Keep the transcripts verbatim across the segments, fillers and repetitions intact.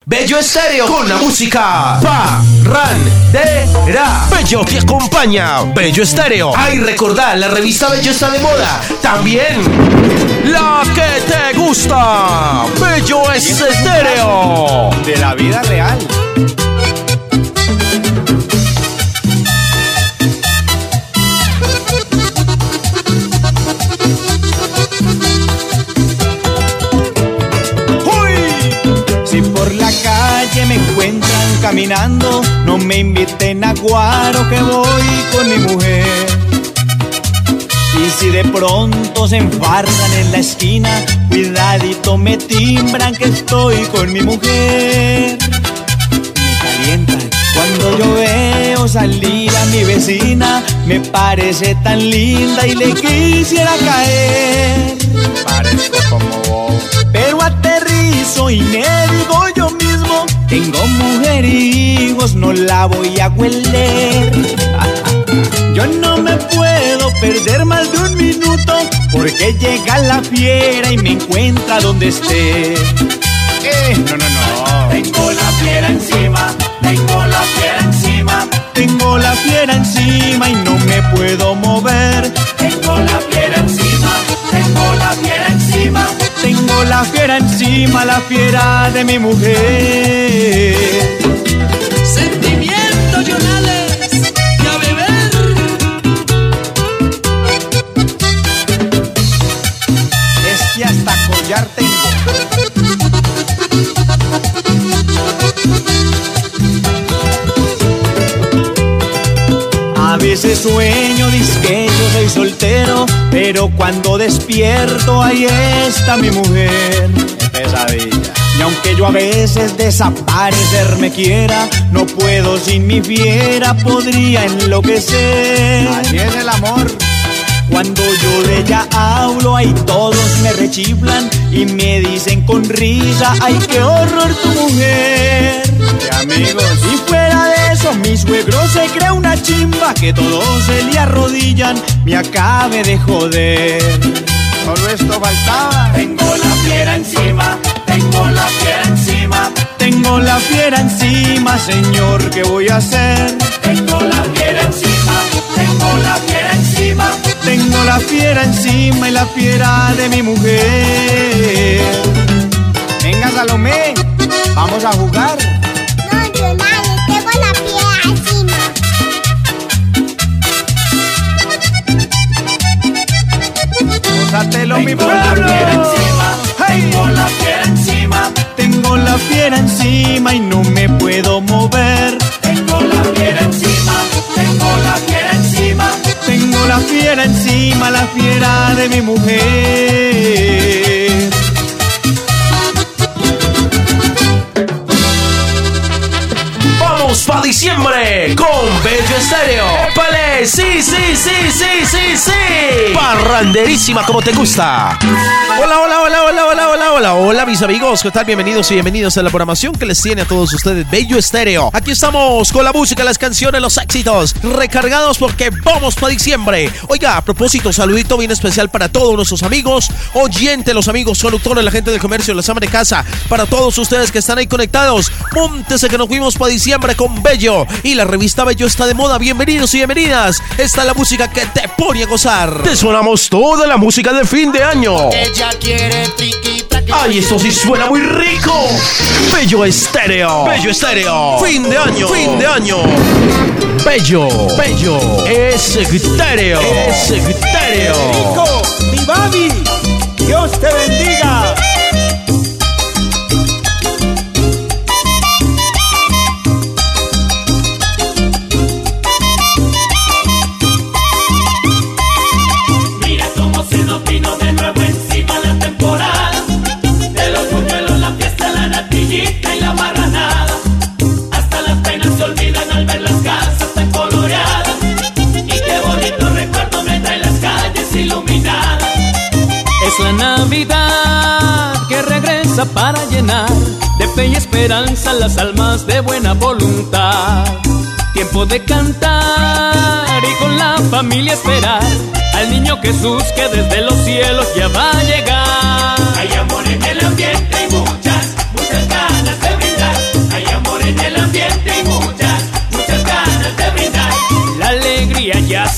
Bello Estéreo con la música parrandera. Bello te acompaña. Bello Estéreo. Ay, recordá, la revista Bello está de moda. También la que te gusta. Bello Estéreo. De la vida real. Me encuentran caminando, no me inviten a guaro que voy con mi mujer. Y si de pronto se enfardan en la esquina, cuidadito me timbran que estoy con mi mujer. Me calientan cuando yo veo salir a mi vecina, me parece tan linda y le quisiera caer. Parezco como vos. Pero aterrizo y me digo yo mismo, tengo mujer y hijos, no la voy a hueler. Yo no me puedo perder más de un minuto, porque llega la fiera y me encuentra donde esté. Eh, no, no, no. Tengo la fiera encima, tengo la fiera encima. Tengo la fiera encima y no me puedo mover. Tengo la fiera encima, tengo la fiera encima. Tengo la fiera encima, la fiera de mi mujer. Sentimiento, Jonales, y a beber. Es que hasta collar tengo. A veces sueño, dizque yo soy soltero, pero cuando despierto ahí está mi mujer. Qué pesadilla. Y aunque yo a veces desaparecerme quiera, no puedo sin mi fiera, podría enloquecer. Así es el amor. Cuando yo de ella hablo, ahí todos me rechiflan y me dicen con risa, ay, qué horror tu mujer. Y amigos. Y fuera de eso, mi suegro se crea una chimba, que todos se le arrodillan, me acabe de joder. Solo esto faltaba. Tengo la fiera encima, tengo la fiera encima. Tengo la fiera encima, señor, ¿qué voy a hacer? Tengo la fiera encima, tengo la fiera encima. Tengo la fiera encima y la fiera de mi mujer. Venga, Salomé, vamos a jugar. No, yo nadie, tengo la fiera encima. Gózatelo, mi Tengo la pueblo. fiera encima, tengo la fiera encima. Tengo la fiera encima y no me puedo mover. Tengo la fiera encima, tengo la fiera encima. Tengo la fiera encima, la fiera de mi mujer. Vamos pa' diciembre con Bello Estéreo. ¡Épale! ¡Sí, sí, sí, sí, sí, sí! Parranderísima como te gusta. Hola, hola, hola, hola, hola, hola, hola, hola, mis amigos. ¿Qué tal? Bienvenidos y bienvenidos a la programación que les tiene a todos ustedes Bello Estéreo. Aquí estamos con la música, las canciones, los éxitos, recargados porque vamos pa' diciembre. Oiga, a propósito, saludito bien especial para todos nuestros amigos, oyentes, los amigos conductores, la gente del comercio, las amas de casa, para todos ustedes que están ahí conectados. Móntese que nos fuimos pa' diciembre con Bello y la revista Bello está de moda. Bienvenidos y bienvenidas. Esta es la música que te pone a gozar. Te sonamos toda la música de fin de año. Ella quiere triqui-traque. Ay, esto sí suena muy rico. Bello Estéreo. Bello Estéreo. Fin de año. Fin de año. Bello. Bello. Estéreo. Estéreo. Rico, mi baby, Dios te bendiga. Mira cómo se nos vino de nuevo encima la temporada. De los buñuelos, la fiesta, la natillita y la marranada. Hasta las penas se olvidan al ver las casas tan coloreadas. Y qué bonito recuerdo me trae las calles iluminadas. Es la Navidad que regresa para llenar de fe y esperanza las almas de buena voluntad. Tiempo de cantar y con la familia esperar al niño Jesús que desde los cielos ya va a llegar. Hay amor en el ambiente y muchas, muchas ganas de brindar.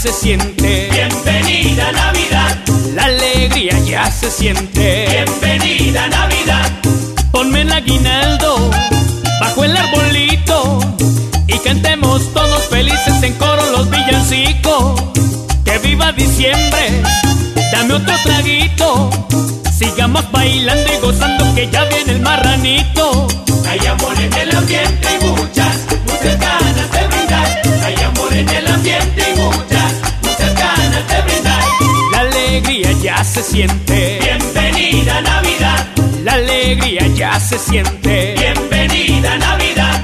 se siente. Bienvenida Navidad. La alegría ya se siente. Bienvenida Navidad. Ponme el aguinaldo bajo el arbolito y cantemos todos felices en coro los villancicos. Que viva diciembre, dame otro traguito. Sigamos bailando y gozando que ya viene el marranito. Hay amor en el ambiente y muchas, muchas ganas de brindar. Hay amor en el ambiente y muchas, muchas ganas de brindar. La alegría ya se siente. Bienvenida Navidad. La alegría ya se siente. Bienvenida Navidad.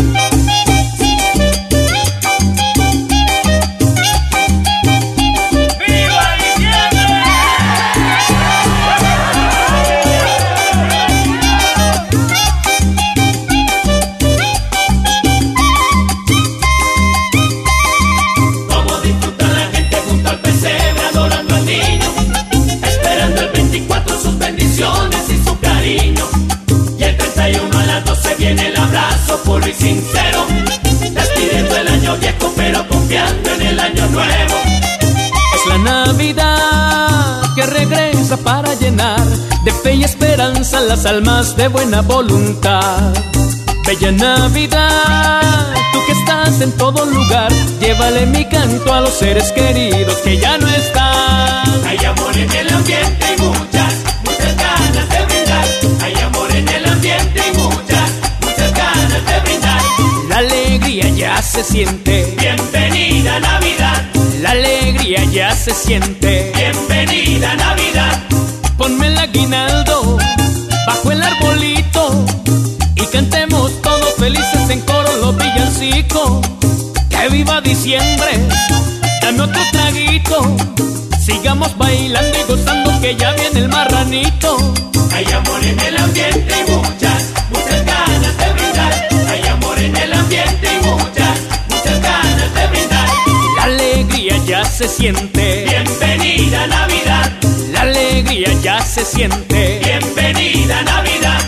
Viene el abrazo puro y sincero, despidiendo el año viejo pero confiando en el año nuevo. Es la Navidad que regresa para llenar de fe y esperanza las almas de buena voluntad. Bella Navidad, tú que estás en todo lugar, llévale mi canto a los seres queridos que ya no están. Hay amor en el ambiente y muchas, muchas ganas de brindar. Hay amor en el ambiente y muchas, muchas ganas de brindar. La alegría ya se siente. Bienvenida Navidad. La alegría ya se siente. Bienvenida Navidad. Ponme el aguinaldo bajo el arbolito y cantemos todos felices en coro los villancicos. Que viva diciembre, dame otro traguito. Sigamos bailando y gozando que ya viene el marranito. Hay amor en el ambiente y muchas, muchas ganas de brindar. Hay amor en el ambiente y muchas, muchas ganas de brindar. La alegría ya se siente. Bienvenida Navidad. La alegría ya se siente. Bienvenida Navidad.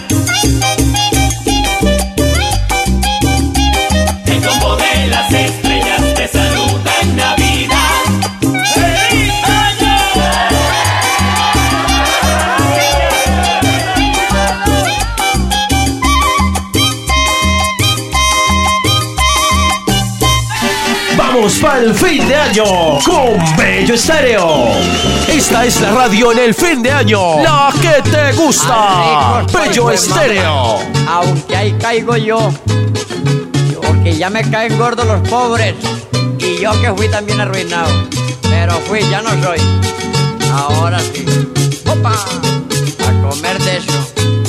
El combo de las estrellas te saluda en Navidad. ¡Feliz año! Vamos para el fin de año con Bello Estéreo. Esta es la radio en el fin de año, la que te gusta. Bello Estéreo. Aunque ahí caigo yo, porque ya me caen gordos los pobres, y yo que fui también arruinado, pero fui, ya no soy. Ahora sí, ¡opa! A comer de eso.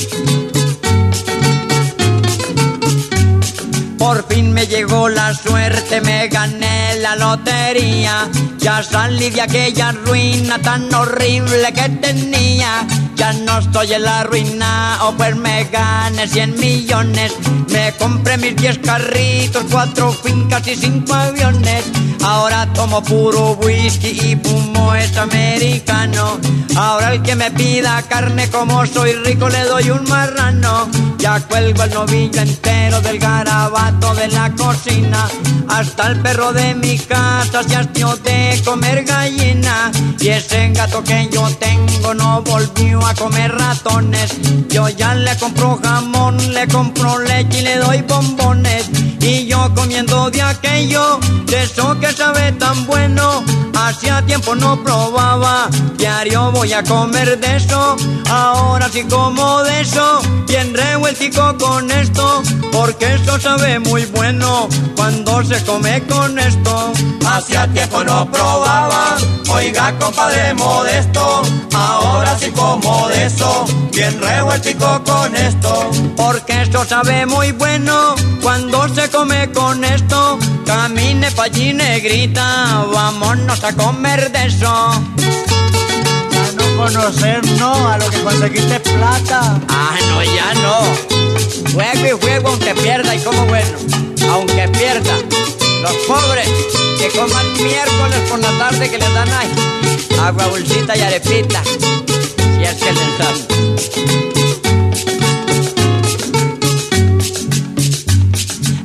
Por fin me llegó la suerte, me gané la lotería. Ya salí de aquella ruina tan horrible que tenía. Ya no estoy en la ruina, o pues me gané cien millones. Me compré mis diez carritos, cuatro fincas y cinco aviones. Ahora tomo puro whisky y fumo es americano. Ahora el que me pida carne, como soy rico le doy un marrano. Ya cuelgo el novillo entero del garabato de la cocina. Hasta el perro de mi casa se hastió de comer gallina. Y ese gato que yo tengo no volvió a comer ratones. Yo ya le compro jamón, le compro leche y le doy bombones. Y yo comiendo de aquello, de eso que sabe tan bueno. Hacía tiempo no probaba, diario voy a comer de eso. Ahora sí como de eso, bien revueltico con esto. Porque eso sabe muy bueno cuando se come con esto. Hacía tiempo no probaba, oiga compadre Modesto. Ahora sí como de eso, bien revueltico con esto. Porque esto sabe muy bueno cuando se come con esto. Camine pa' allí negrita, vámonos a comer de eso. A no conocer, no, a lo que conseguiste plata. Ah, no, ya no. Juego y juego aunque pierda, y como bueno, aunque pierda. Los pobres que coman miércoles por la tarde, que les dan ahí agua, bolsita y arepita, si es que les dan. Ahora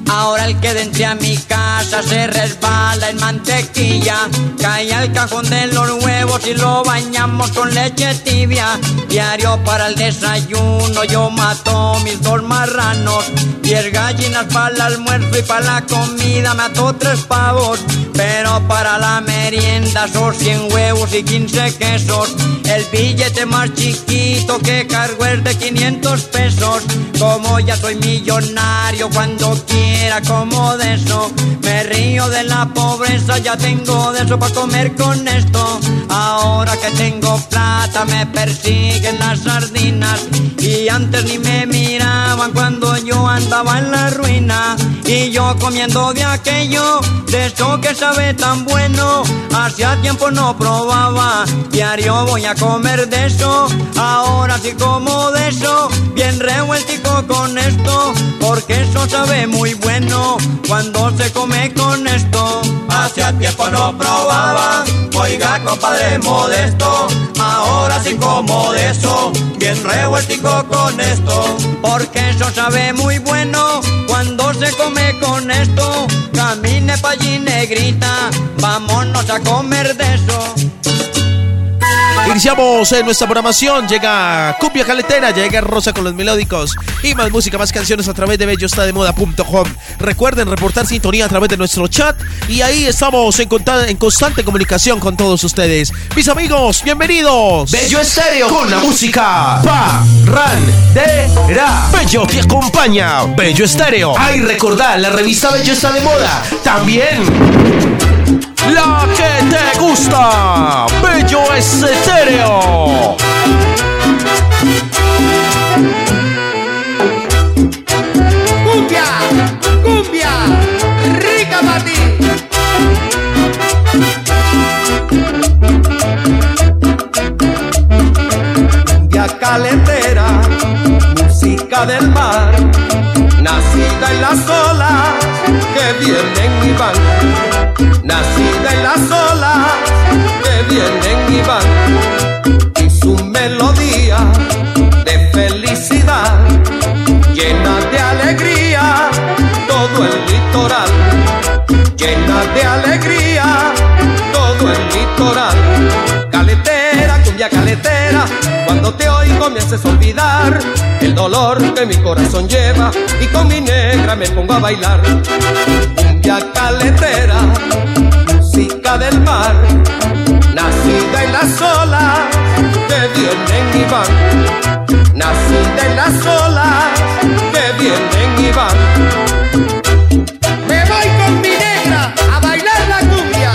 Al que de entre a mi casa se resbala en mantequilla, cae al cajón de los huevos y lo bañamos con leche tibia. Diario para el desayuno yo mato mis dos marranos, diez gallinas para el almuerzo y para la comida mato tres pavos. Pero para la merienda son cien huevos y quince quesos. El billete más chiquito que cargo es de quinientos pesos. Como ya soy millonario, cuando quiera como de eso. Me río de la pobreza, ya tengo de eso para comer con esto. Ahora que tengo plata me persiguen las sardinas, y antes ni me miraban cuando yo andaba en la ruina. Y yo comiendo de aquello, de eso que sabe tan bueno, hacía tiempo no probaba. Diario voy a comer de eso, ahora sí como de eso, bien revueltico con esto, porque eso sabe muy bueno cuando se come con esto. Hacía tiempo no probaba, oiga compadre Modesto, ahora sí como de eso, bien revueltico con esto, porque eso sabe muy bueno cuando se come con esto. Camine pa' allí negrita, vámonos a comer de eso. Iniciamos en nuestra programación, llega Cumbia Caletera, llega Rosa con los melódicos y más música, más canciones a través de bello está de moda punto com. Recuerden reportar sintonía a través de nuestro chat y ahí estamos en, en constante comunicación con todos ustedes. Mis amigos, bienvenidos. Bello Estéreo con la música parrandera. Bello te acompaña, Bello Estéreo. Ay, recordar, la revista Bello está de moda. También la que te gusta, Bello Estéreo. Cumbia, cumbia, rica para ti. Cumbia caletera, música del mar, nacida en las olas que vienen y van. Nacida en las olas que vienen y van, y su melodía de felicidad llena de alegría todo el litoral, llena de alegría todo el litoral. Caletera, cumbia caletera, cuando te oigo me haces olvidar el dolor que mi corazón lleva, y con mi negra me pongo a bailar. Cumbia caletera, música del mar, nacida en las olas que vienen y van, nacida en las olas que vienen y van. Me voy con mi negra a bailar la cumbia.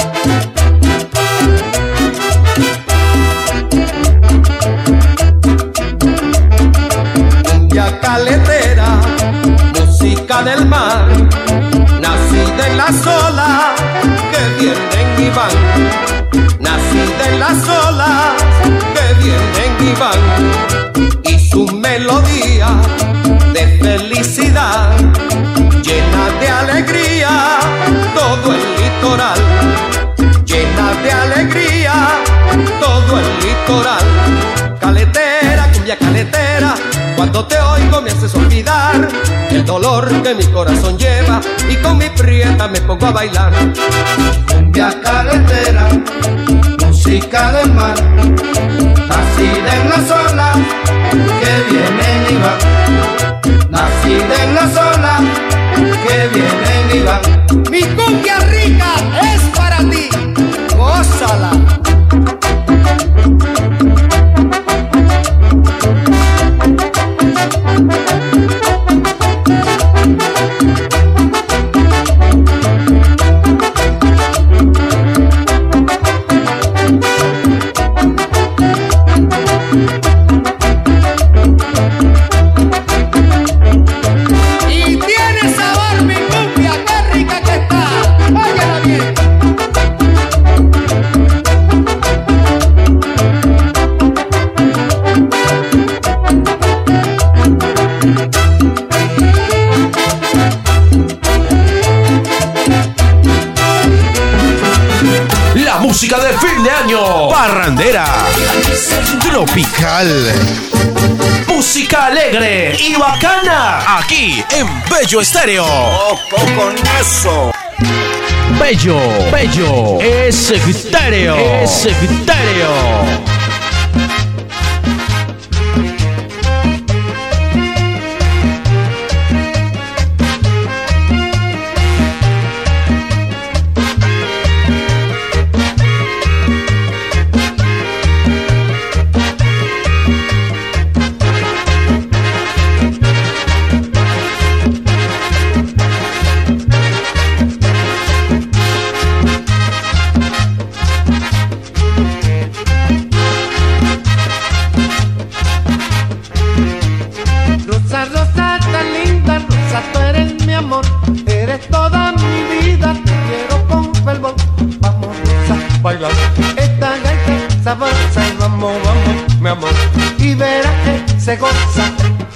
Cumbia caletera, música del mar, nacida en las olas que vienen y van, nacida en las olas que vienen y van, y su melodía de felicidad llena de alegría todo el litoral, llena de alegría todo el litoral. Caletera, cumbia caletera, cuando te oigo me haces olvidar el dolor que mi corazón lleva, y con mi prieta me pongo a bailar. Cumbia caletera, música del mar, nacida en las olas que vienen y van, nacida en las olas que vienen y van. Mi cumbia rica es para ti, gózala. Música de fin de año, parrandera, tropical, música alegre y bacana, aquí en Bello Estéreo. Ojo con eso. Bello, Bello, Estéreo, Estéreo. Bailar esta gaita sabrosa y vamos, vamos, mi amor, y verás que se goza.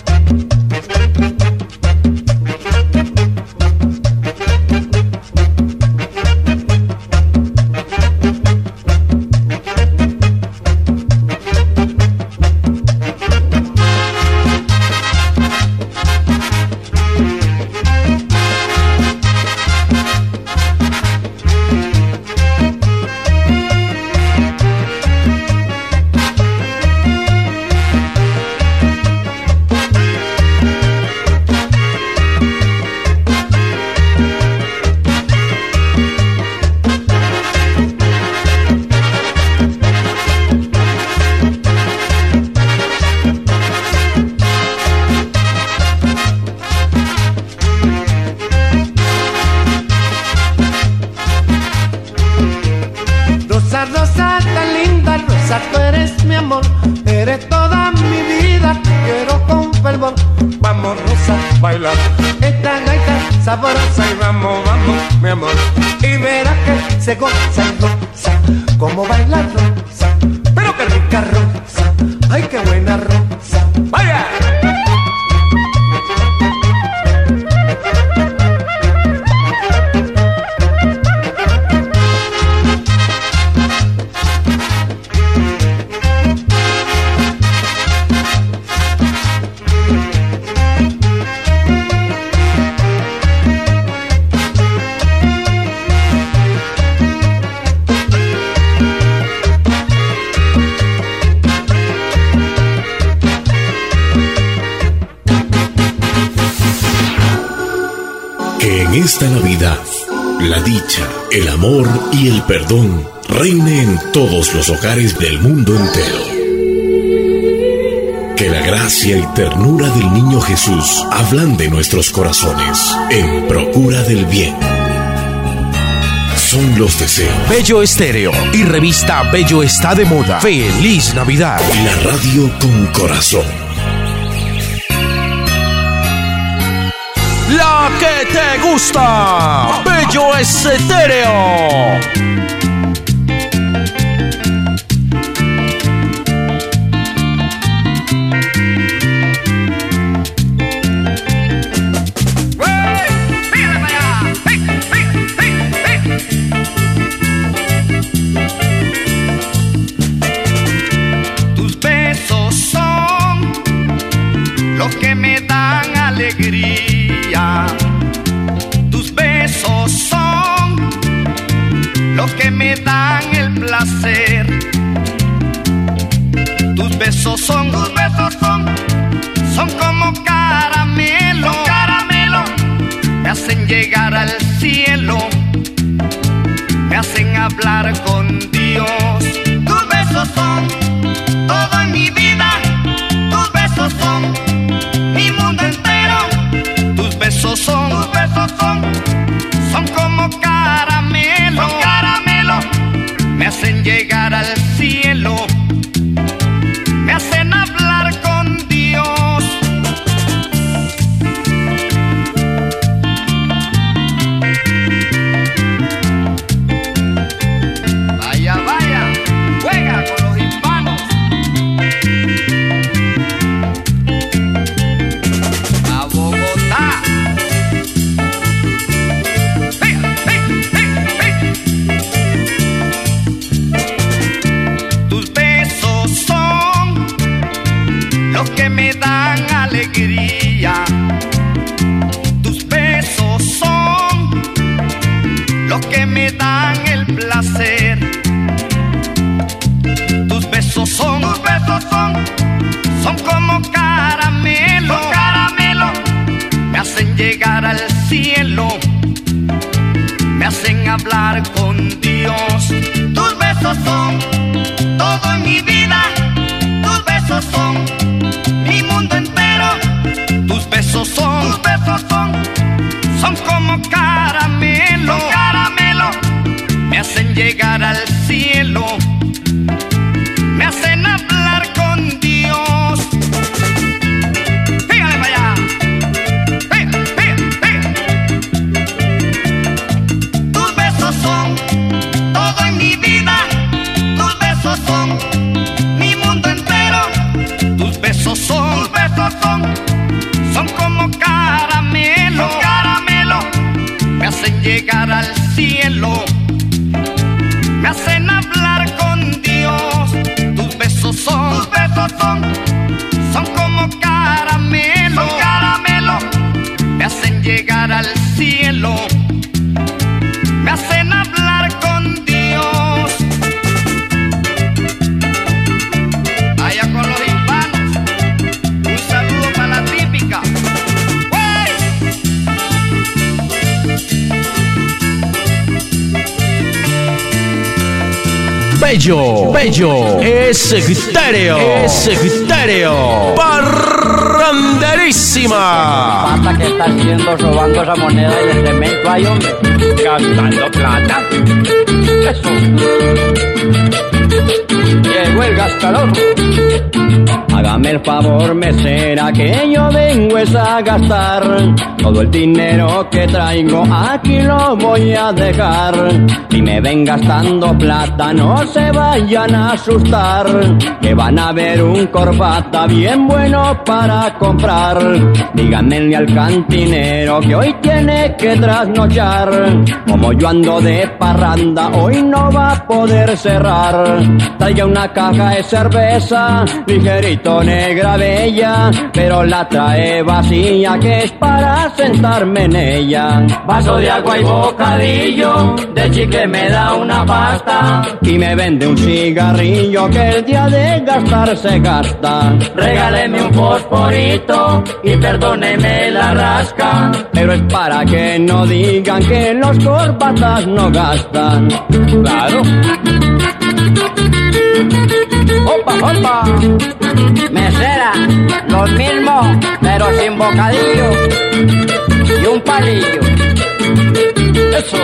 Sabrosa y vamos, vamos, mi amor, y verás que se goza y goza, como baila rosa, pero qué rica rosa, ay qué buena rosa, vaya. En esta Navidad, la dicha, el amor y el perdón reine en todos los hogares del mundo entero. Que la gracia y ternura del niño Jesús ablande nuestros corazones en procura del bien. Son los deseos. Bello Estéreo y revista Bello está de moda. ¡Feliz Navidad! La radio con corazón. La que te gusta, Bello Estéreo. Tus besos son los que me dan alegría. Tus besos son los que me dan el placer. Tus besos son, tus besos son, son como caramelo, caramelo. Me hacen llegar al cielo, me hacen hablar con Dios. Tus besos son todo en mi vida, tus besos son mi mundo entero. Tus besos son, tus besos son, son como caramelo, son caramelo. Me hacen llegar al cielo, me hacen hablar con Dios. alegría. Tus besos son los que me dan el placer. Tus besos son, tus besos son, son como caramelo, son caramelo. Me hacen llegar al cielo, me hacen hablar con Dios. Tus besos son todo en mi vida, tus besos son mi mundo entero. Tus besos son, tus besos son, son como caramelo, son caramelo. Me hacen llegar al cielo, me hacen hablar con Dios. Fíjale para allá. Fíjale, fíjale, fíjale. Tus besos son todo en mi vida, tus besos son mi mundo entero. Tus besos son, tus besos son, son como caramelo, son caramelo. Me hacen llegar al cielo, me hacen hablar con Dios. Tus besos son, tus besos son, son como caramelo, son caramelo. Me hacen llegar al cielo, me hacen hablar con Dios. Allá con los hispanos, un saludo para la típica. Bello, bello, es estéreo, es estéreo, parranderísima. Pata que está haciendo robando esa moneda y el cemento ahí, hombre, gastando plata. Eso. Llegó el gastador. Hágame el favor, mesera, que yo vengo es a gastar. Todo el dinero que traigo aquí lo voy a dejar. Si me ven gastando plata, no se vayan a asustar, que van a ver un corbata bien bueno para comprar. Díganle al cantinero que hoy tiene que trasnochar. Como yo ando de parranda, hoy no va a poder cerrar. Traiga una caja de cerveza, ligerito, negra, bella, pero la trae vacía, que es para sentarme en ella. Vaso de agua y bocadillo, de chicle me da una pasta, y me vende un cigarrillo, que el día de gastar se gasta. Regáleme un fosforito y perdóneme la rasca, pero es para que no digan que los corbatas no gastan. Claro. ¡Opa, opa! Mesera, lo mismo, pero sin bocadillo y un palillo. Eso.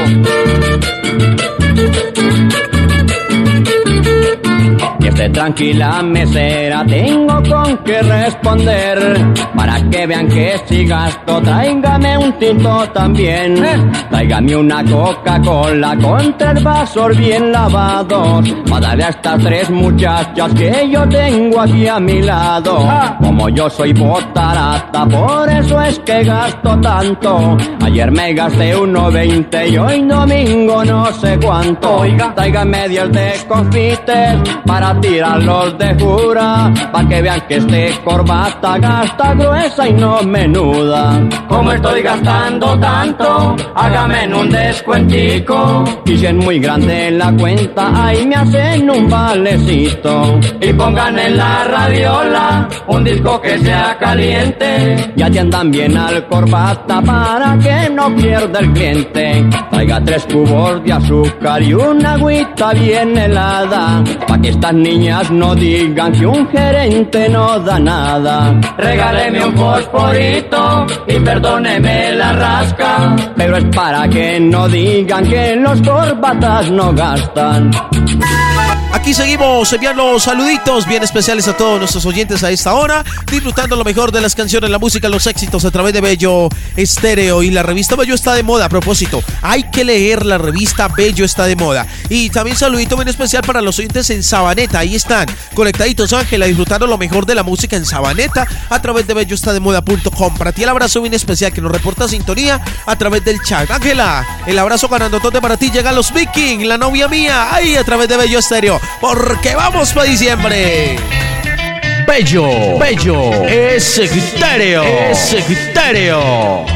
Y esté tranquila, mesera, tengo con qué responder. Para que vean que si gasto, tráigame un tinto también. Tráigame una Coca-Cola con tres vasos bien lavados, para darle a estas tres muchachas que yo tengo aquí a mi lado. Como yo soy botarata, por eso es que gasto tanto. Ayer me gasté uno veinte y hoy domingo no sé cuánto. Oiga, tráigame diez de confites para tirarlos de jura, para que vean que este corbata gasta gruesa y no menuda. Como estoy gastando tanto, hágame en un descuentico, y si es muy grande la cuenta, ahí me hacen un valecito. Y pongan en la radiola un disco que sea caliente, y atiendan bien al corbata para que no pierda el cliente. Traiga tres cubos de azúcar y una agüita bien helada, pa' que estas niñas no digan que un gerente no da nada. Regáleme un fosforito y perdóneme la rasca, pero es para que no digan que los corbatas no gastan. Aquí seguimos enviando saluditos bien especiales a todos nuestros oyentes a esta hora, disfrutando lo mejor de las canciones, la música, los éxitos a través de Bello Estéreo. Y la revista Bello está de moda. A propósito, hay que leer la revista Bello está de moda. Y también saludito bien especial para los oyentes en Sabaneta. Ahí están conectaditos, Ángela, disfrutando lo mejor de la música en Sabaneta a través de bello está de moda punto com. Para ti el abrazo bien especial que nos reporta sintonía a través del chat. Ángela, el abrazo grandotote para ti. Llegan los Vikings, la novia mía, ahí a través de Bello Estéreo, porque vamos para diciembre. Bello, Bello, Estéreo, Estéreo.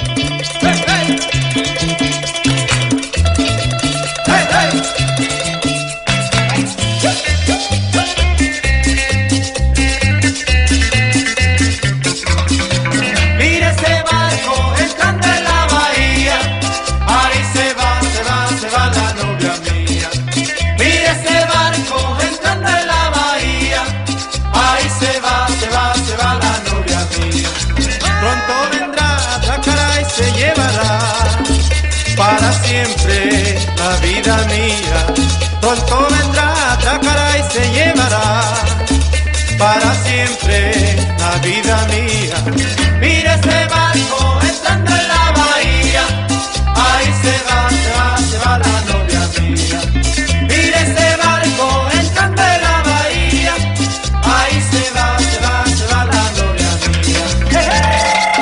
Para siempre la vida mía, pronto vendrá, atracará y se llevará. Para siempre la vida mía. Mira ese barco entrando en la bahía, ahí se va, se va, se va la novia mía. Mira ese barco entrando en la bahía, ahí se va, se va, se va la novia mía. ¡Hey, hey!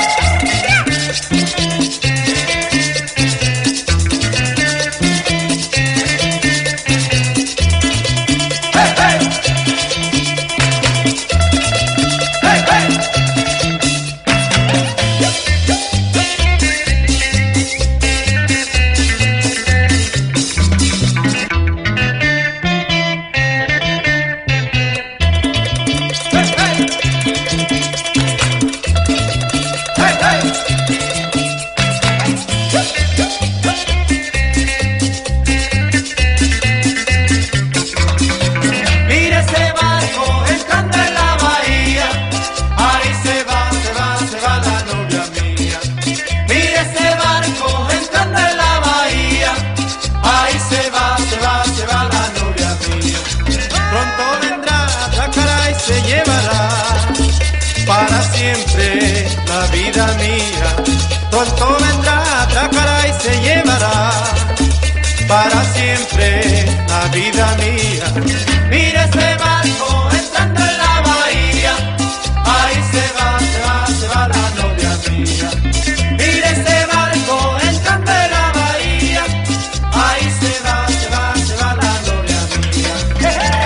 Para siempre la vida mía, pronto vendrá, atracará y se llevará. Para siempre la vida mía. Mira ese barco entrando en la bahía, ahí se va, se va, se va la novia mía. Mira ese barco entrando en la bahía, ahí se va, se va, se va la novia mía. ¡Hey, hey!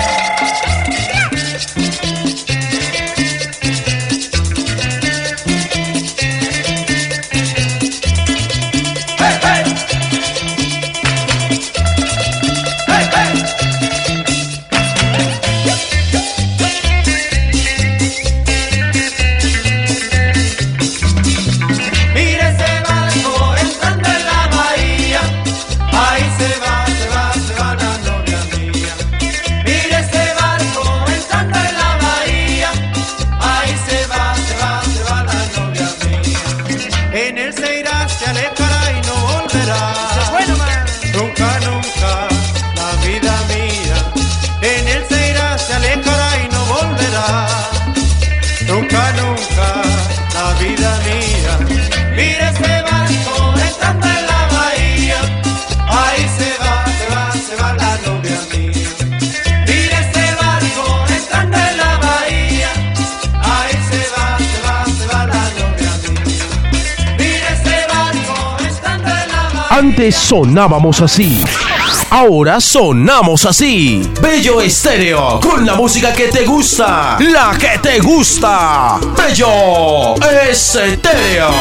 Antes sonábamos así, ahora sonamos así. Bello Estéreo, con la música que te gusta, la que te gusta. Bello Estéreo.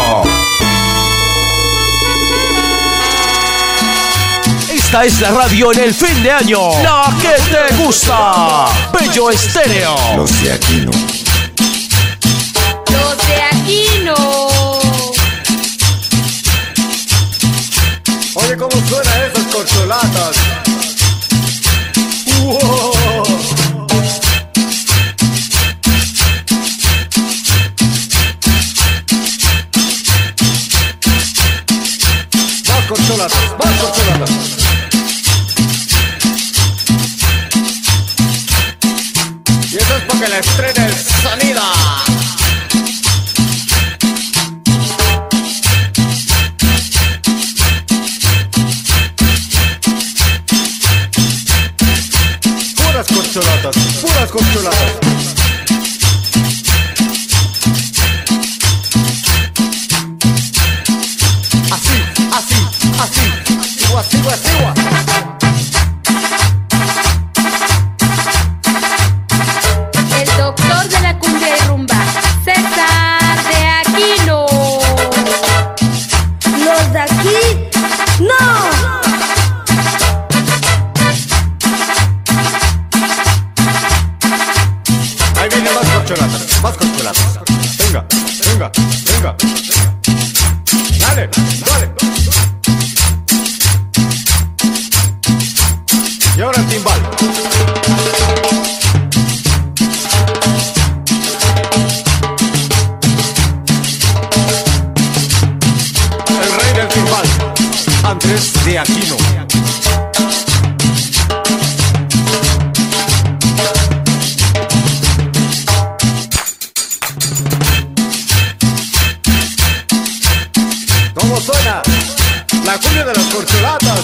Esta es la radio en el fin de año, la que te gusta. Bello Estéreo. Los de aquí no. Los de aquí no. Oye, cómo suenan esas corcholatas. ¡Wow! Más corcholatas, más corcholatas. Y eso es para que le estrene el sonido. Puras corcholatas, puras corcholatas. Así, así, así. Sigua, sigua, sigua. El doctor dale, dale. Y ahora el timbal. El rey del timbal, Andrés de Aquino. ¿Cómo suena? La cumbia de las corcholatas.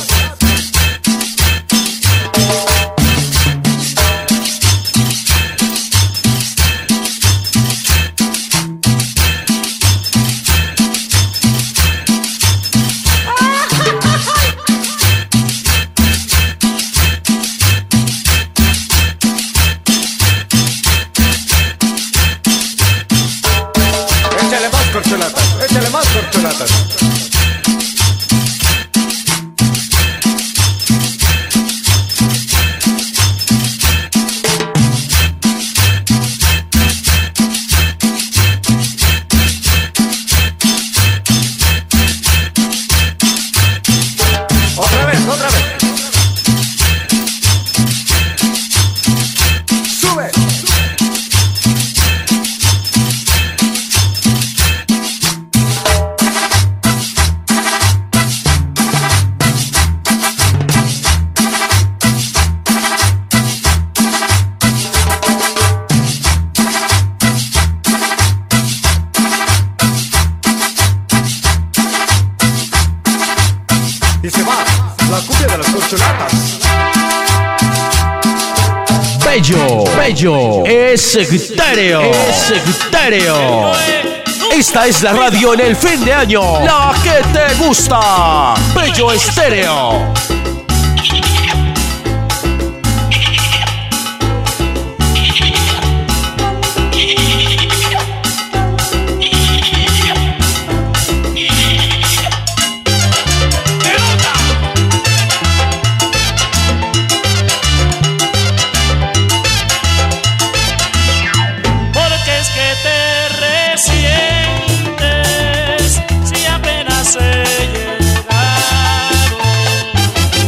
Échale más corcholatas, échale más corcholatas. Otra vez, otra vez. Sube. Y se va la cumbia de las corcholatas. Bello, bello, es estéreo, es estéreo. Esta es la radio en el fin de año, la que te gusta. Bello Estéreo. Porque es que te resientes si apenas he llegado.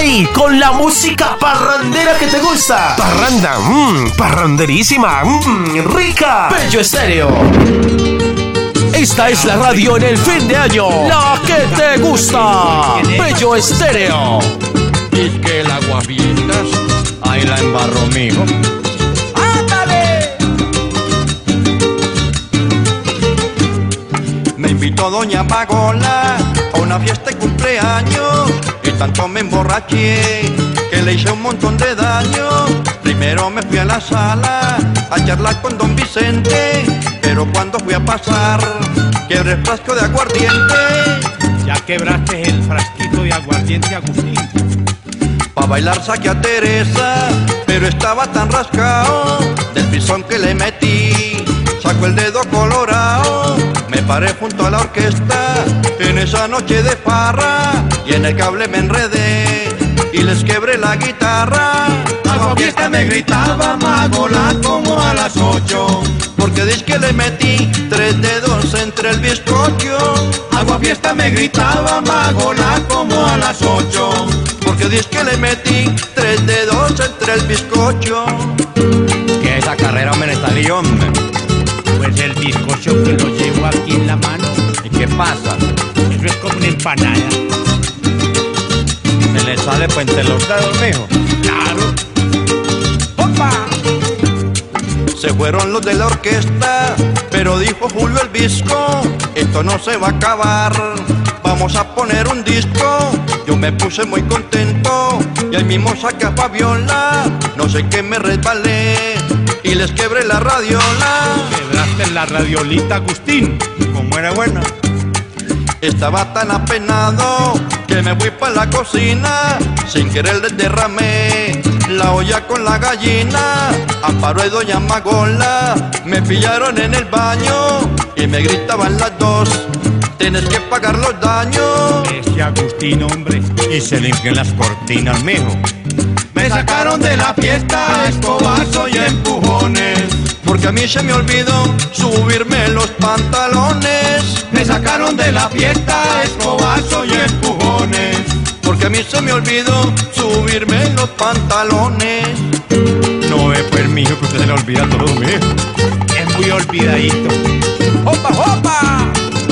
ahí con la música parrandera que te gusta. Parranda, mmm, parranderísima, mmm, rica. Bello Estéreo. Esta es la radio en el fin de año, la que te gusta. Bello Estéreo. Es que el aguafiestas, ahí la embarró, mijo. ¡Ándale! Me invitó doña Pagola a una fiesta de cumpleaños y tanto me emborraché que le hice un montón de daño. Primero me fui a la sala a charlar con don Vicente, pero cuando fui a pasar quebré el frasco de aguardiente. Ya quebraste el frasquito de aguardiente, Agustín. Pa' bailar saqué a Teresa, pero estaba tan rascado del pisón que le metí. Sacó el dedo colorado, me paré junto a la orquesta en esa noche de farra y en el cable me enredé y les quebré la guitarra. Aguafiesta me gritaba Magola como a las ocho, porque dice que le metí tres dedos entre el bizcocho. Aguafiesta me gritaba Magola como a las ocho, porque dice que le metí tres dedos entre el bizcocho. Que esa carrera me está liando. Pues el bizcocho que lo llevo aquí en la mano. ¿Y qué pasa? Eso es como una empanada. Se le sale pues entre los dedos, mijo. Claro. ¡Opa! Se fueron los de la orquesta, pero dijo Julio el Visco, esto no se va a acabar, vamos a poner un disco. Yo me puse muy contento y ahí mismo saqué a Fabiola, no sé qué me resbalé y les quebré la radiola. Quebraste la radiolita, Agustín. Como era buena. Estaba tan apenado que me fui pa' la cocina, sin querer les derramé la olla con la gallina. Amparo y doña Magola me pillaron en el baño y me gritaban las dos, tienes que pagar los daños. Ese Agustín, hombre. Y se limpian las cortinas, mijo. Me sacaron de la fiesta a escobazo y empujones, porque a mí se me olvidó subirme los pantalones. Me sacaron de la fiesta a escobazo y empujones, porque a mí se me olvidó subirme los pantalones. No ve pues, mijo, que usted se le olvida todo, mijo. Es muy olvidadito. ¡Opa, opa!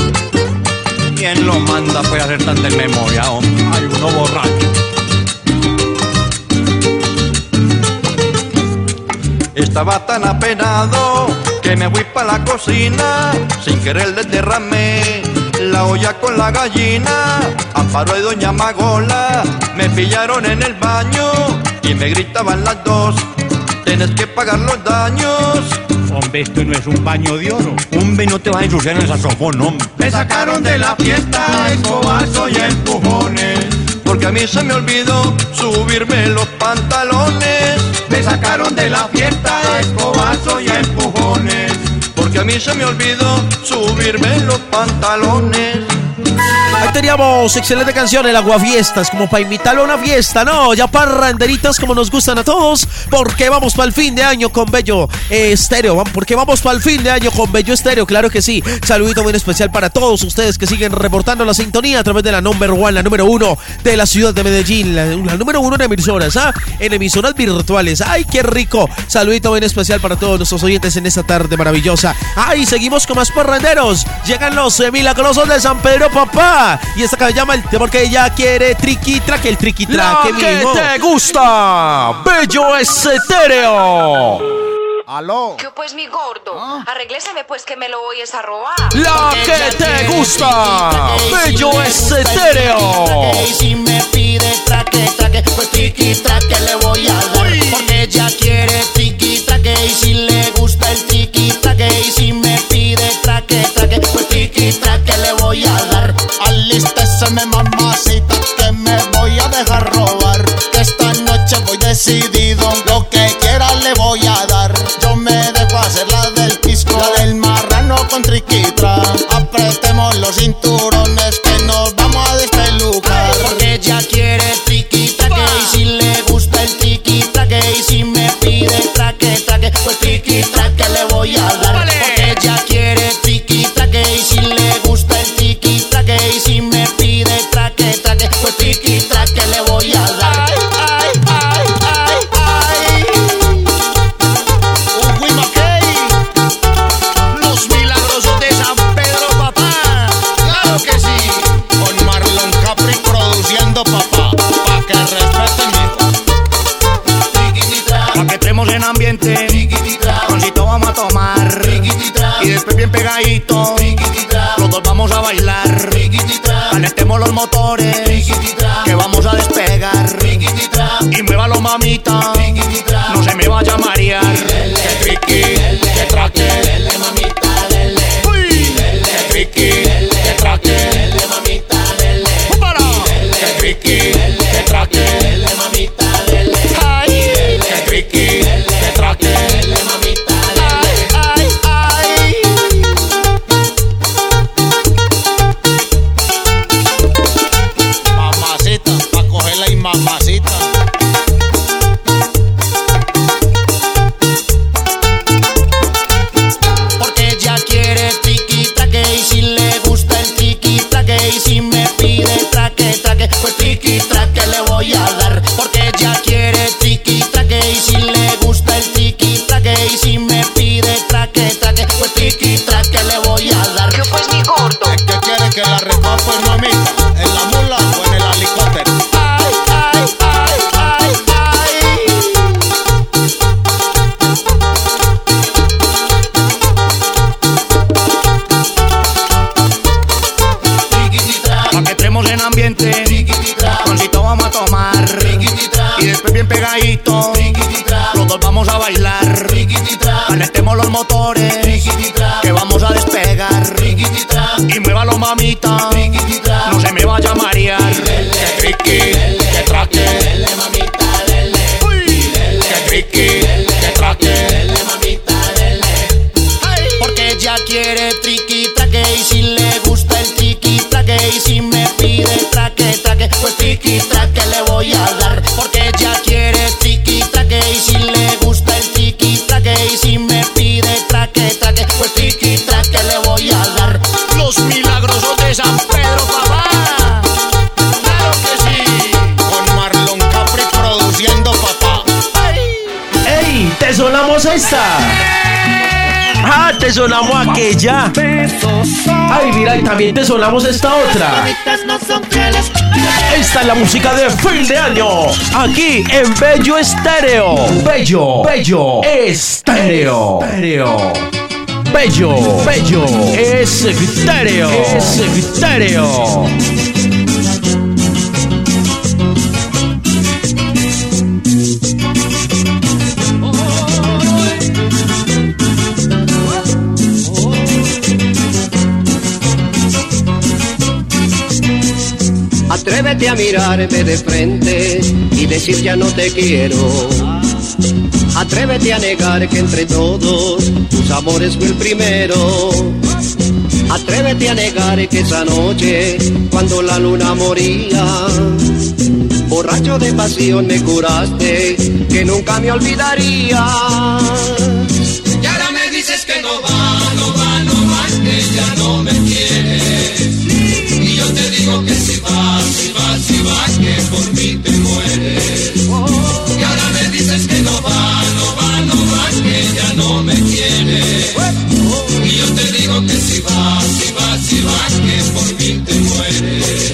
¿Quién lo manda pues a hacer tan de memoria, hombre? Hay uno borracho. Estaba tan apenado que me fui pa' la cocina, sin querer les derramé la olla con la gallina. Amparo y doña Magola me pillaron en el baño y me gritaban las dos, tienes que pagar los daños. Hombre, esto no es un baño de oro. Hombre, no te vas a ensuciar en el saxofón, hombre. Me sacaron de la fiesta a escobazo y empujones, porque a mí se me olvidó subirme los pantalones. Me sacaron de la fiesta a escobazo y empujones, porque a mí se me olvidó subirme los pantalones. Ahí teníamos excelente canción, el Aguafiestas, como para invitarlo a una fiesta, ¿no? Ya parranderitas como nos gustan a todos, porque vamos para el fin de año con Bello Estéreo, porque vamos para el fin de año con Bello Estéreo, claro que sí. Saludito muy especial para todos ustedes que siguen reportando la sintonía a través de la number one, la número uno de la ciudad de Medellín, la, la número uno en emisoras, ¿ah? En emisoras virtuales. ¡Ay, qué rico! Saludito muy especial para todos nuestros oyentes en esta tarde maravillosa. ¡Ay, seguimos con más parranderos! Llegan los eh, milagrosos de San Pedro, papá. Y esta que se llama el tema que ella quiere triqui traque, el triqui traque, la que te gusta, Bello Estéreo. Aló. ¿Qué pues, mi gordo? ¿Ah? Arrégleseme pues que me lo oyes a robar. La porque que te gusta, Bello Estéreo. Y si me pide traque, traque, pues triqui traque le voy a dar. Uy. Porque ella quiere triqui traque y si le gusta el triqui traque. Y si me pide traque, traque, pues triqui traque le voy a dar. Alísteseme, mamacita, que me voy a dejar robar. Que esta noche voy decidido, lo que quiera le voy a dar. Yo me dejo hacer la del pisco, la del marrano con triquitra. Apretemos los cinturones que nos vamos a despelucar. Porque ella quiere triqui traque y si le gusta el triqui traque. Y si me pide traque, traque, pues triqui traque le voy a dar. Porque ella quiere triqui traque y si le gusta el triqui traque. Y si me pide traque, traque, pues triqui traque le voy a dar. bien pegadito, los dos vamos a bailar. Calentemos los motores, que vamos a despegar. Y muévalo, mamita, no se me vaya a marear. Que triqui, que traque, mamita, dele. Que triqui, que traque, mamita, dele. Que triqui, que traque, mamita, dele. Que triqui, que traque, mamita, dele. Ay, ay, mamacita, pa' cogerla y mamacita. Porque ella quiere triqui traque y si le gusta el triqui traque y si me pide traque traque, pues triqui traque le voy a dar. Porque ella quiere triqui traque y si le gusta el triqui traque y si me pide traque traque, pues triqui traque le voy a dar. ¿Qué pues mi gordo? ¿Es que quiere que la recoja pues mamita? ¿En la mula o en el helicóptero? Ay, ay, ay, ay, ay. Pa' que entremos en ambiente, concito vamos a tomar. Y después bien pegadito, los dos vamos a bailar. Calentemos los motores, que vamos a despegar. Y muévalo, mamita, no se me vaya a marear. Que triqui, que traque, mamita, dele. Que triqui, que traque, mamita, dele. Porque ella quiere triqui traque y si le gusta el triqui traque y si me pide traque traque, pues triqui traque le voy a dar. Porque ella quiere triqui traque y si le gusta el triqui traque y si me pide traque traque, pues triqui traque le voy a dar. Los milagrosos de San Pedro, papá. Claro que sí. Con Marlon Capri produciendo, papá. ¡Ey! ¡Te sonamos esta! ¡Ah! ¡Te sonamos aquella! ¡Ay, mira! Y también te sonamos esta otra. Esta es la música de fin de año. Aquí en Bello Estéreo. Bello, Bello Estéreo. Estéreo. Bello, Bello Estéreo. Estéreo. Atrévete a mirarme de frente y decir ya no te quiero. Atrévete a negar que entre todos tus amores fue el primero. Atrévete a negar que esa noche, cuando la luna moría, borracho de pasión me juraste que nunca me olvidarías. Y ahora me dices que no va, no va, no va, que ya no me quieres. Y yo te digo que si va, si va, si va, que por mí te mueres. Y ahora me dices que no va, no va, no va, que ya no me quieres. Y yo te digo que si va, si va, si va, que por mí te mueres.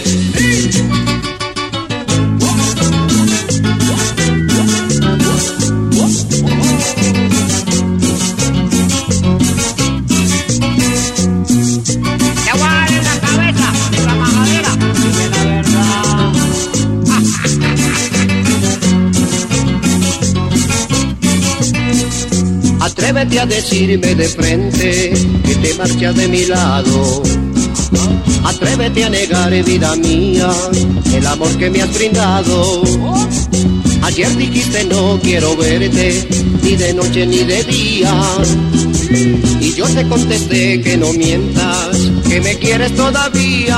Atrévete a decirme de frente que te marchas de mi lado. Atrévete a negar, vida mía, el amor que me has brindado. Ayer dijiste no quiero verte, ni de noche ni de día. Y yo te contesté que no mientas, que me quieres todavía.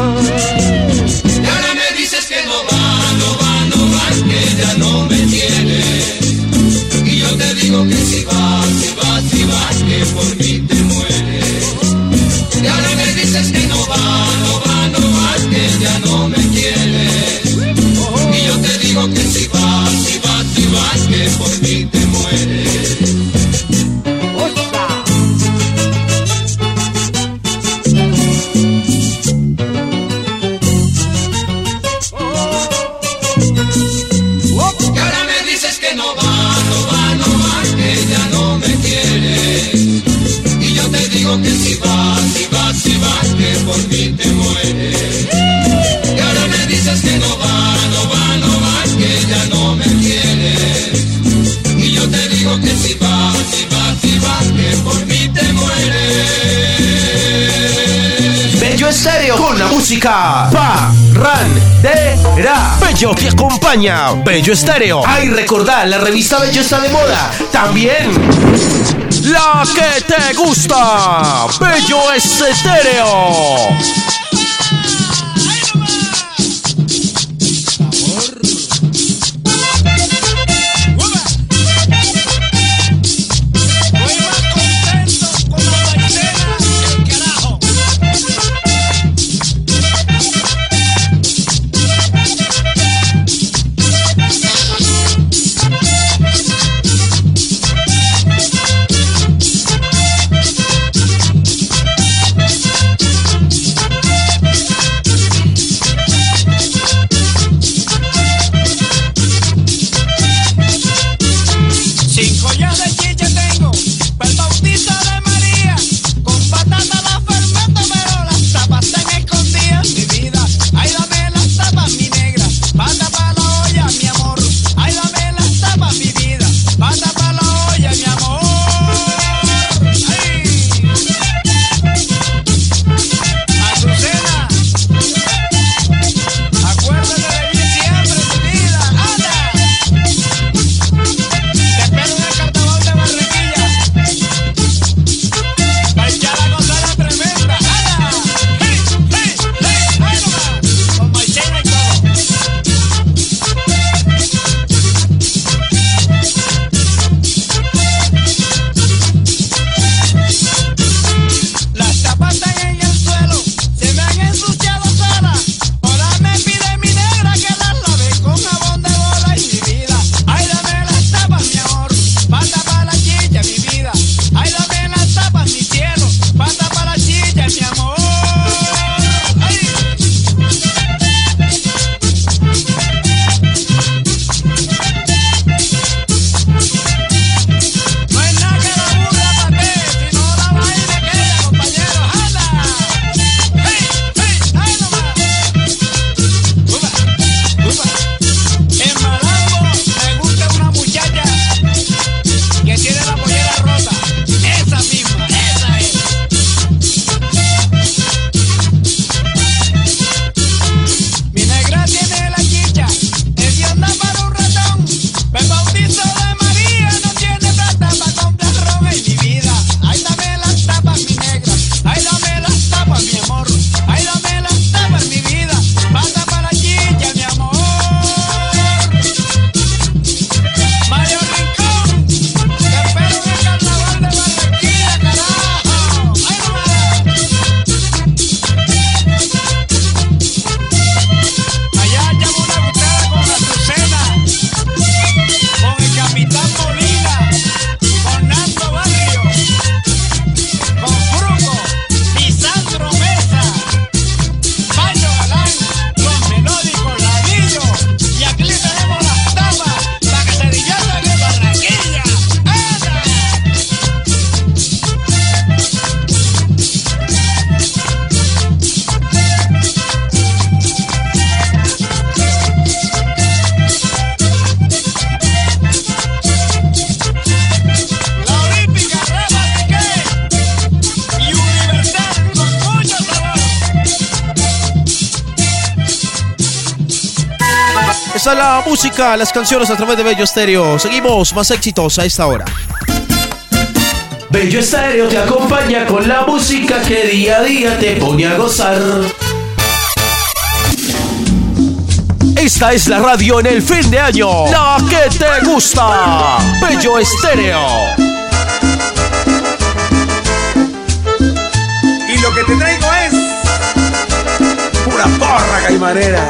Y ahora me dices que no va, no va, no va, que ya no me tienes. Y yo te digo que si va, si va, si va, que por mí te mueres. Y ahora me dices que no va, no va, no va, que ya no me quieres. Y yo te digo que si va, si va, si va, que por mí te mueres. Estéreo con la música parrandera. Bello te acompaña, Bello Estéreo. Ay, recordá, la revista Bello está de moda. También la que te gusta, Bello Estéreo. Esa es la música, las canciones a través de Bello Estéreo. Seguimos, más éxitos a esta hora. Bello Estéreo te acompaña con la música que día a día te pone a gozar. Esta es la radio en el fin de año, la que te gusta, Bello Estéreo. Y lo que te traigo es pura porra caimanera.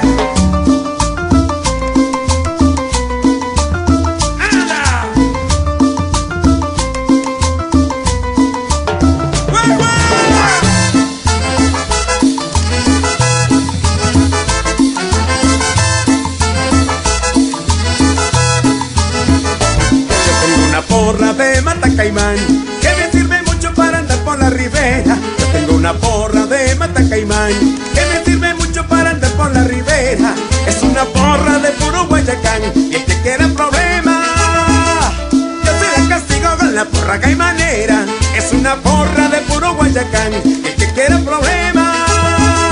Porra de Mata Caimán que me sirve mucho para andar por la ribera. Yo tengo una porra de Mata Caimán que me sirve mucho para andar por la ribera. Es una porra de puro Guayacán y el que quiera problema yo se la castigo con la porra caimanera. Es una porra de puro Guayacán y el que quiera problema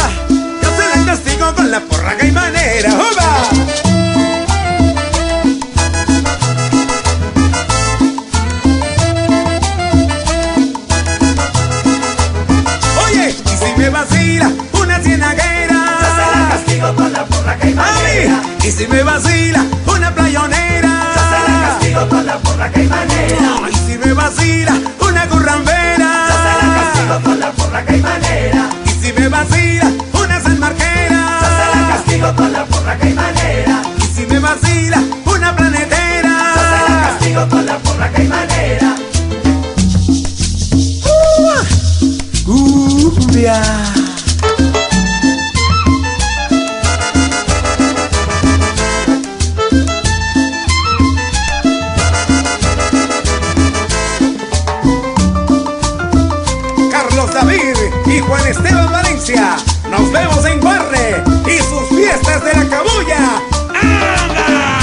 tinaguera. Yo se la castigo con la porra caimanera. Y si me vacila una playonera. Yo se la castigo con la porra caimanera. Y si me vacila una currambera. Yo se la castigo con la porra caimanera. Y si me vacila una sanmarquera. Yo se la castigo con la porra caimanera. Y si me vacila una planetera. Yo se la castigo con la porra caimanera. Uh, cumbia. Carlos David y Juan Esteban Valencia. Nos vemos en Guarre y sus fiestas de la cabulla. ¡Anda!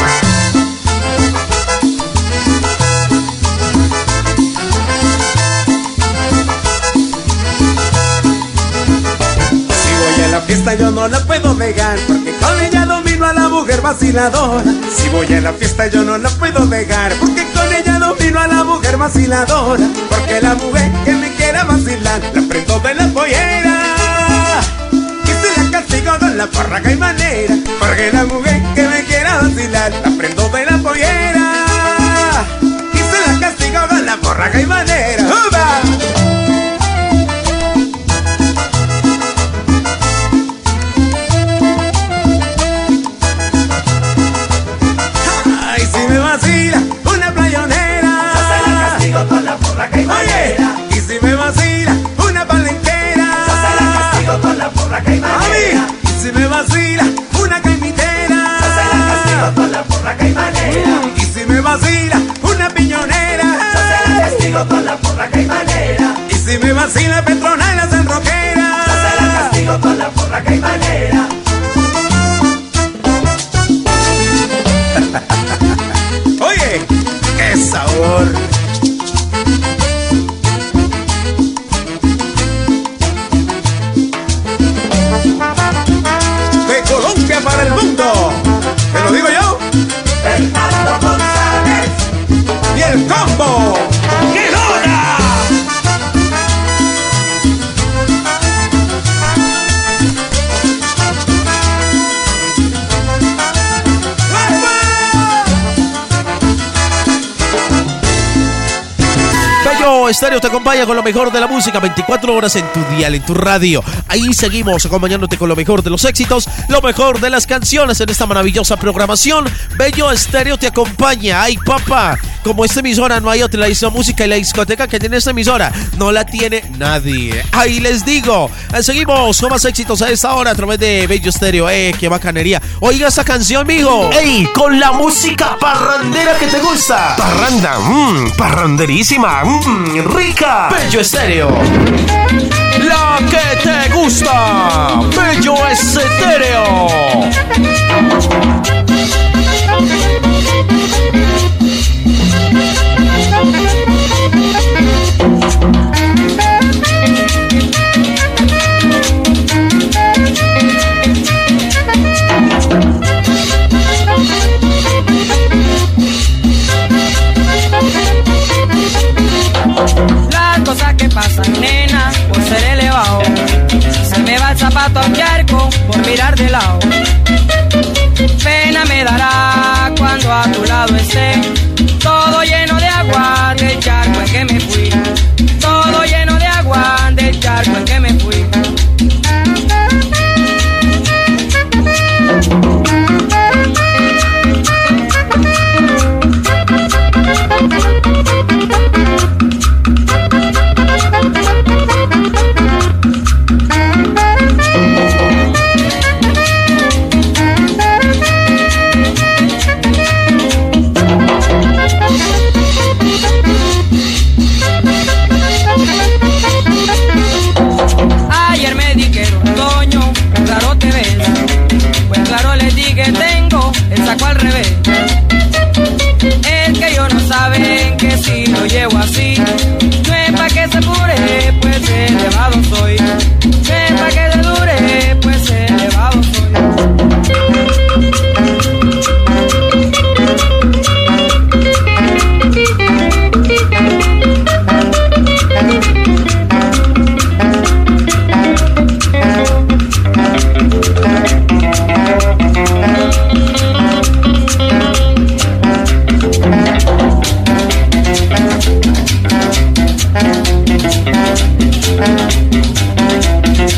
Si voy a la fiesta yo no la puedo negar, porque con ella domino a la mujer vaciladora. Si voy a la fiesta yo no la puedo negar, porque con ella domino a la mujer vaciladora. Porque la mujer que me quiera vacilar la prendo de la pollera y se la castigo con la porra caimanera. Porque la mujer que me quiera vacilar la prendo de la pollera y se la castigo con la porra caimanera. ¡Uba! Ay, si me vacila una playonera. Yo se la castigo con la porra caimanera. Oye, y si me vacila una palenquera. Yo se la castigo con la porra caimanera. Y si me vacila una caimitera. Yo se la castigo con la porra caimanera. Y si me vacila una piñonera. Yo se la castigo con la porra caimanera. Y si me vacila Petrona y la sanroquera. Yo se la castigo con la porra caimanera. Oye, qué sabor. De Colombia para el mundo. ¿Te lo digo yo? Fernando González y el combo. ¡Qué lora! Bello Estéreo te acompaña con lo mejor de la música, veinticuatro horas en tu dial, en tu radio. Ahí seguimos acompañándote con lo mejor de los éxitos, lo mejor de las canciones en esta maravillosa programación. Bello Estéreo te acompaña. Ay, papá, como esta emisora no hay otra, la disco música y la discoteca que tiene esta emisora no la tiene nadie. Ahí les digo. Seguimos con más éxitos a esta hora a través de Bello Estéreo. Eh, qué bacanería. Oiga esta canción, mijo. ¡Ey! Con la música parrandera que te gusta. Parranda, mmm, parranderísima, mmm, rica. Bello Estéreo. La que te gusta. Bello Estéreo. Las cosas que pasan, nena, por ser elevado. Se me va el zapato a un charco por mirar de lado. Pena me dará cuando a tu lado esté, todo lleno de agua del charco en que me fui. Todo lleno de agua del charco en que me fui. Ayer me dijeron, Toño, claro te ves. Pues claro les dije, tengo el saco al revés. Es que ellos no saben que si lo llevo así, no es pa' que se pure, pues elevado soy. No es pa' que se dure, pues elevado soy.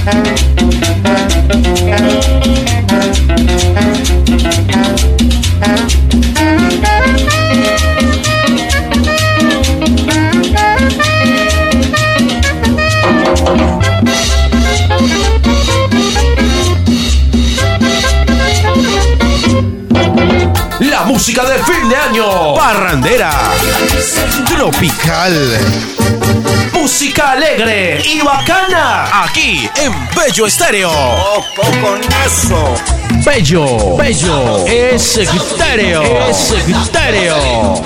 La música de fin de año, parrandera, tropical, música alegre y bacana, aquí en Bello Estéreo. Ojo con eso. Bello, Bello, es Estéreo, es Estéreo.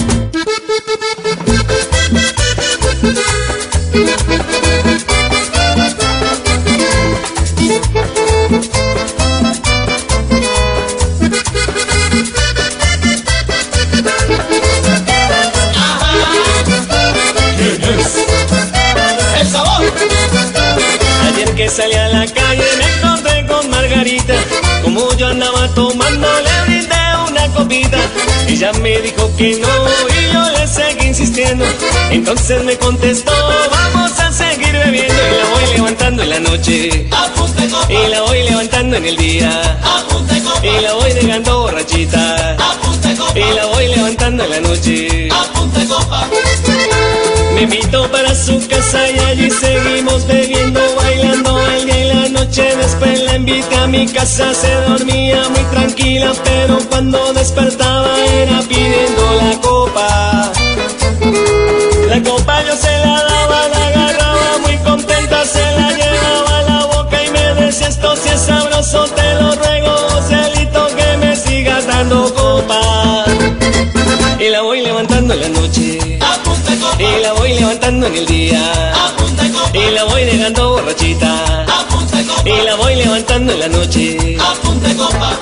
Ayer que salí a la calle me encontré con Margarita. Como yo andaba tomando le brindé una copita. Ella me dijo que no y yo le seguí insistiendo. Entonces me contestó, vamos a seguir bebiendo. Y la voy levantando en la noche, y la voy levantando en el día, y la voy dejando borrachita, y la voy levantando en la noche. Me invitó para su casa y allí seguimos bebiendo, bailando el día y la noche. Después la invité a mi casa, se dormía muy tranquila, pero cuando despertaba era pidiendo la copa. La copa yo se la daba, la agarraba muy contenta, se la llevaba a la boca y me decía, esto si es sabroso, te lo ruego, Joselito, que me sigas dando copa. Y la voy levantando en la noche, y la voy levantando en el día, y la voy dejando borrachita, y la voy levantando en la noche. Apunte copa.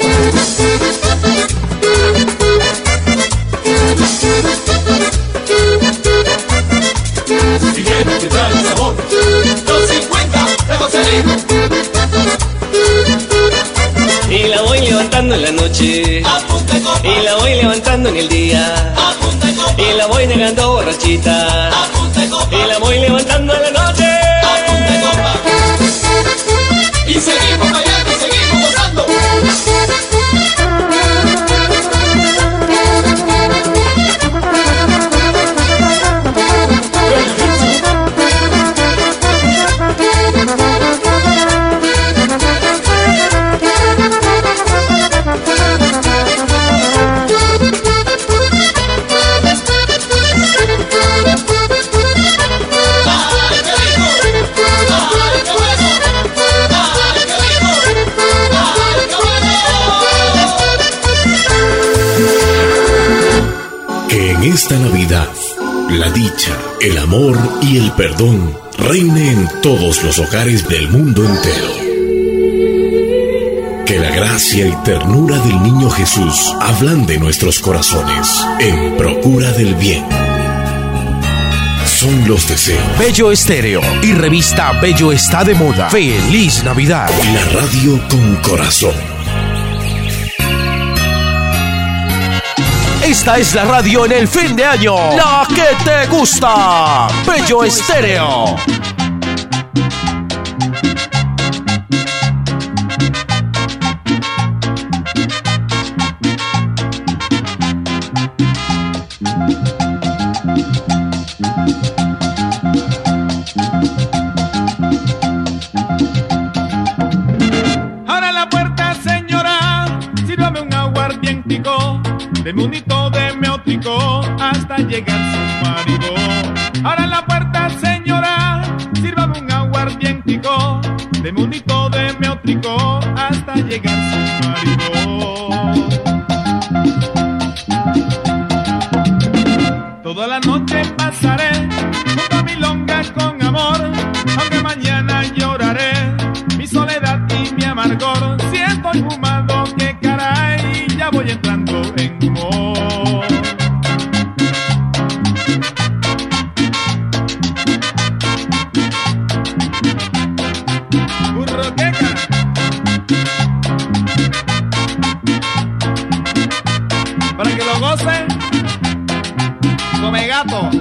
Si quieres que trae el sabor, dos cincuenta de Joselito. Y la voy levantando en la noche, y la voy levantando en el día, y la voy negando borrachita, y la voy levantando en la noche. Y seguimos bailando, seguimos gozando. En esta Navidad, la dicha, el amor y el perdón reine en todos los hogares del mundo entero. Que la gracia y ternura del niño Jesús ablande nuestros corazones en procura del bien. Son los deseos. Bello Estéreo y revista Bello está de moda. ¡Feliz Navidad! La radio con corazón. Esta es la radio en el fin de año, la que te gusta, Bello Estéreo. Abra la puerta, señora, sírvame un aguardientico, deme un hito de meótico hasta llegar su marido. Abra la puerta, señora, sírvame un aguardientico, deme un hito de meótico hasta llegar su marido. Toda la noche pasaré junto a mi longa con amor, aunque mañana lloraré mi soledad y mi amargor. Si estoy fumado, que caray, ya voy entrando en humor. Burroqueca. Para que lo gocen, come gato.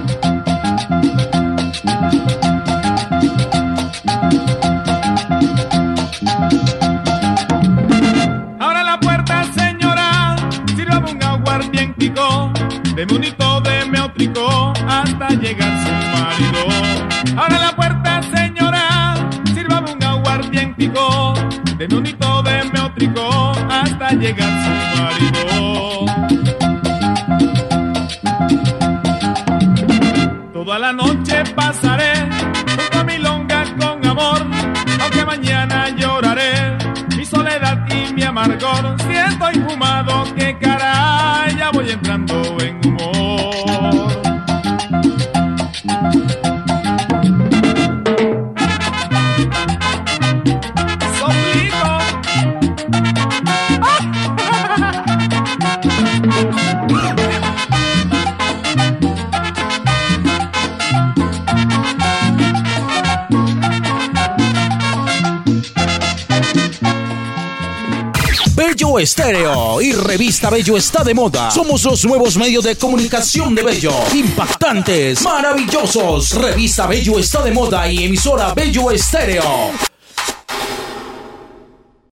Deme un hito de meótrico hasta llegar su marido. Abra la puerta, señora, sírvame un aguardientico. Deme un hito de meótrico hasta llegar su marido. Toda la noche pasaré junto a mi longa con amor, aunque mañana lloraré mi soledad y mi amargor. Si estoy fumado, que caray, ya voy entrando en humor. Soplito. Bello Estéreo y Revista Bello está de moda. Somos los nuevos medios de comunicación de Bello. Impactantes, maravillosos. Revista Bello está de moda y emisora Bello Estéreo.